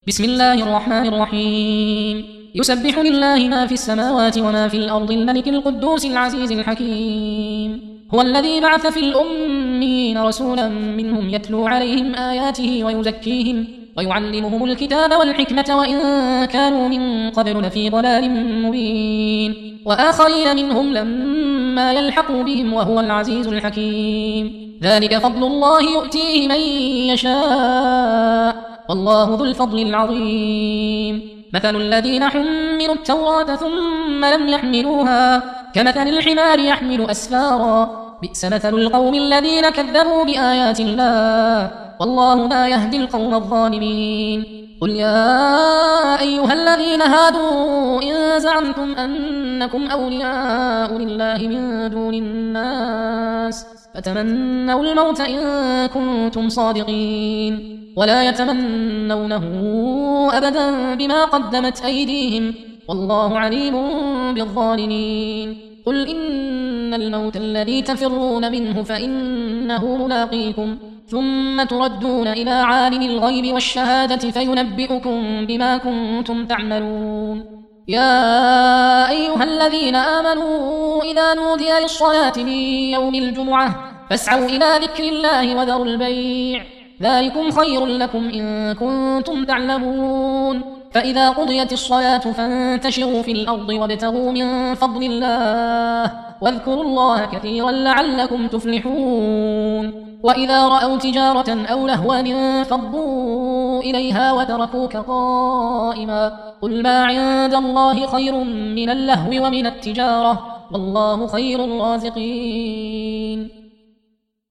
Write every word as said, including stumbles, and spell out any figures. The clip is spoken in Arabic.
بسم الله الرحمن الرحيم يسبح لله ما في السماوات وما في الأرض الملك القدوس العزيز الحكيم هو الذي بعث في الأمين رسولا منهم يتلو عليهم آياته ويزكيهم ويعلمهم الكتاب والحكمة وإن كانوا من قبل لفي ضلال مبين وآخرين منهم لما يلحقوا بهم وهو العزيز الحكيم ذلك فضل الله يؤتيه من يشاء والله ذو الفضل العظيم مثل الذين حملوا التوراة ثم لم يحملوها كمثل الحمار يحمل أسفارا بئس مثل القوم الذين كذبوا بآيات الله والله لا يهدي القوم الظالمين قل يا أيها الذين هادوا إن زعمتم أنكم أولياء لله من دون الناس فتمنوا الموت إن كنتم صادقين ولا يتمنونه أبدا بما قدمت أيديهم والله عليم بالظالمين قل إن الموت الذي تفرون منه فإنه ملاقيكم ثم تردون إلى عالم الغيب والشهادة فينبئكم بما كنتم تعملون يا أيها الذين آمنوا إذا نودي للصلاة من يوم الجمعة فاسعوا إلى ذكر الله وذروا البيع ذلكم خير لكم إن كنتم تعلمون فإذا قضيت الصلاة فانتشروا في الأرض وابتغوا من فضل الله واذكروا الله كثيرا لعلكم تفلحون وإذا رأوا تجارة أو لهوا انفضوا إليها وتركوك قائما قل ما عند الله خير من اللهو ومن التجارة والله خير الرازقين